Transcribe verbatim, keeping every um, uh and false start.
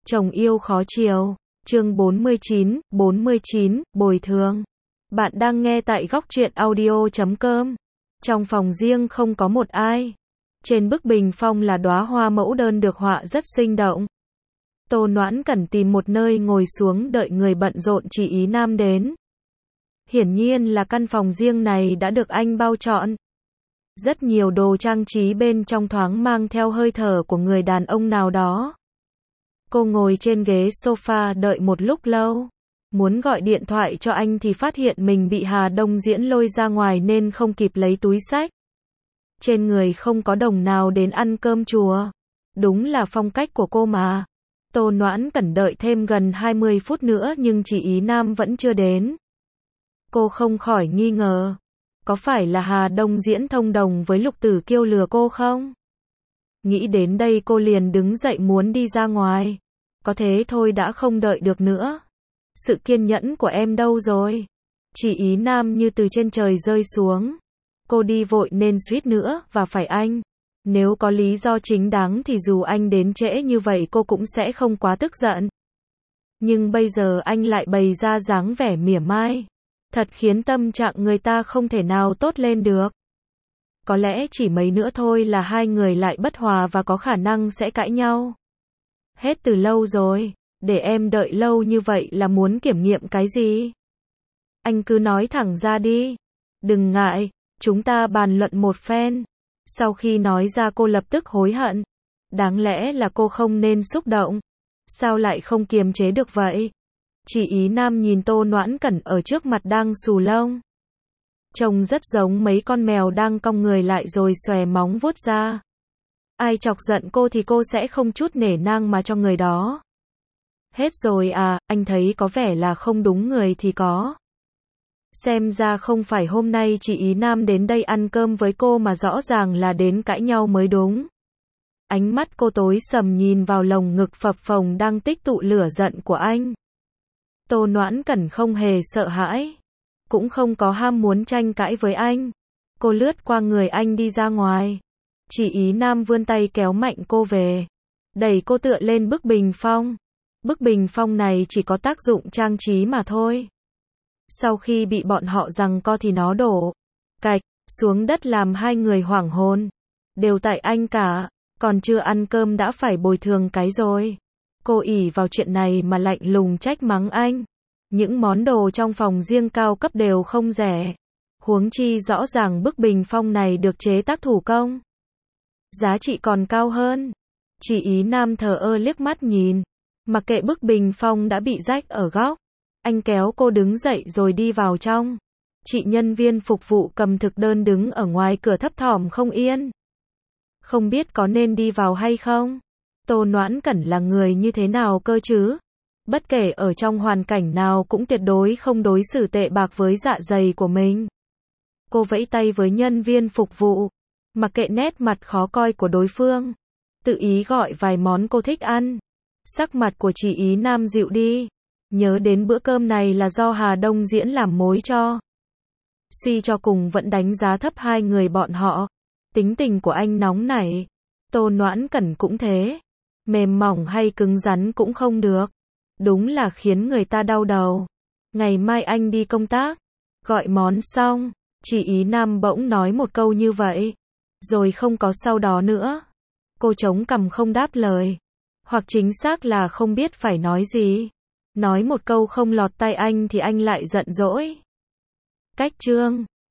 Chồng yêu khó chiều. Chương bốn mươi chín, bốn mươi chín, bồi thường. Bạn đang nghe tại góc truyện audio chấm com. Trong phòng riêng không có một ai. Trên bức bình phong là đóa hoa mẫu đơn được họa rất sinh động. Tô Noãn Cẩn tìm một nơi ngồi xuống đợi người bận rộn chỉ ý nam đến. Hiển nhiên là căn phòng riêng này đã được anh bao trọn. Rất nhiều đồ trang trí bên trong thoáng mang theo hơi thở của người đàn ông nào đó. Cô ngồi trên ghế sofa đợi một lúc lâu. Muốn gọi điện thoại cho anh thì phát hiện mình bị Hà Đông Diễn lôi ra ngoài nên không kịp lấy túi xách. Trên người không có đồng nào đến ăn cơm chùa. Đúng là phong cách của cô mà. Tô Noãn Cẩn đợi thêm gần hai mươi phút nữa nhưng chỉ ý nam vẫn chưa đến. Cô không khỏi nghi ngờ. Có phải là Hà Đông Diễn thông đồng với Lục Tử Kiêu lừa cô không? Nghĩ đến đây cô liền đứng dậy muốn đi ra ngoài. Có thế thôi đã không đợi được nữa. Sự kiên nhẫn của em đâu rồi? Chỉ ý nam như từ trên trời rơi xuống. Cô đi vội nên suýt nữa và phải anh. Nếu có lý do chính đáng thì dù anh đến trễ như vậy cô cũng sẽ không quá tức giận. Nhưng bây giờ anh lại bày ra dáng vẻ mỉa mai. Thật khiến tâm trạng người ta không thể nào tốt lên được. Có lẽ chỉ mấy nữa thôi là hai người lại bất hòa và có khả năng sẽ cãi nhau. Hết từ lâu rồi, để em đợi lâu như vậy là muốn kiểm nghiệm cái gì? Anh cứ nói thẳng ra đi. Đừng ngại, chúng ta bàn luận một phen. Sau khi nói ra cô lập tức hối hận. Đáng lẽ là cô không nên xúc động. Sao lại không kiềm chế được vậy? Chỉ ý nam nhìn Tô Noãn Cẩn ở trước mặt đang xù lông. Trông rất giống mấy con mèo đang cong người lại rồi xòe móng vuốt ra. Ai chọc giận cô thì cô sẽ không chút nể nang mà cho người đó. Hết rồi à, anh thấy có vẻ là không đúng người thì có. Xem ra không phải hôm nay chị ý nam đến đây ăn cơm với cô mà rõ ràng là đến cãi nhau mới đúng. Ánh mắt cô tối sầm nhìn vào lồng ngực phập phồng đang tích tụ lửa giận của anh. Tô Noãn Cẩn không hề sợ hãi. Cũng không có ham muốn tranh cãi với anh. Cô lướt qua người anh đi ra ngoài. Chỉ ý nam vươn tay kéo mạnh cô về. Đẩy cô tựa lên bức bình phong. Bức bình phong này chỉ có tác dụng trang trí mà thôi. Sau khi bị bọn họ giằng co thì nó đổ cạch xuống đất làm hai người hoảng hồn. Đều tại anh cả. Còn chưa ăn cơm đã phải bồi thường cái rồi. Cô ỷ vào chuyện này mà lạnh lùng trách mắng anh. Những món đồ trong phòng riêng cao cấp đều không rẻ. Huống chi rõ ràng bức bình phong này được chế tác thủ công. Giá trị còn cao hơn. Chỉ ý nam thờ ơ liếc mắt nhìn. Mặc kệ bức bình phong đã bị rách ở góc. Anh kéo cô đứng dậy rồi đi vào trong. Chị nhân viên phục vụ cầm thực đơn đứng ở ngoài cửa thấp thỏm không yên. Không biết có nên đi vào hay không? Tô Noãn Cẩn là người như thế nào cơ chứ? Bất kể ở trong hoàn cảnh nào cũng tuyệt đối không đối xử tệ bạc với dạ dày của mình. Cô vẫy tay với nhân viên phục vụ. Mặc kệ nét mặt khó coi của đối phương. Tự ý gọi vài món cô thích ăn. Sắc mặt của chị ý nam dịu đi. Nhớ đến bữa cơm này là do Hà Đông Diễn làm mối cho. Suy cho cùng vẫn đánh giá thấp hai người bọn họ. Tính tình của anh nóng nảy. Tô Noãn Cẩn cũng thế. Mềm mỏng hay cứng rắn cũng không được. Đúng là khiến người ta đau đầu. Ngày mai anh đi công tác. Gọi món xong. Chỉ ý nam bỗng nói một câu như vậy. Rồi không có sau đó nữa. Cô chống cằm không đáp lời. Hoặc chính xác là không biết phải nói gì. Nói một câu không lọt tai anh thì anh lại giận dỗi. Cách chương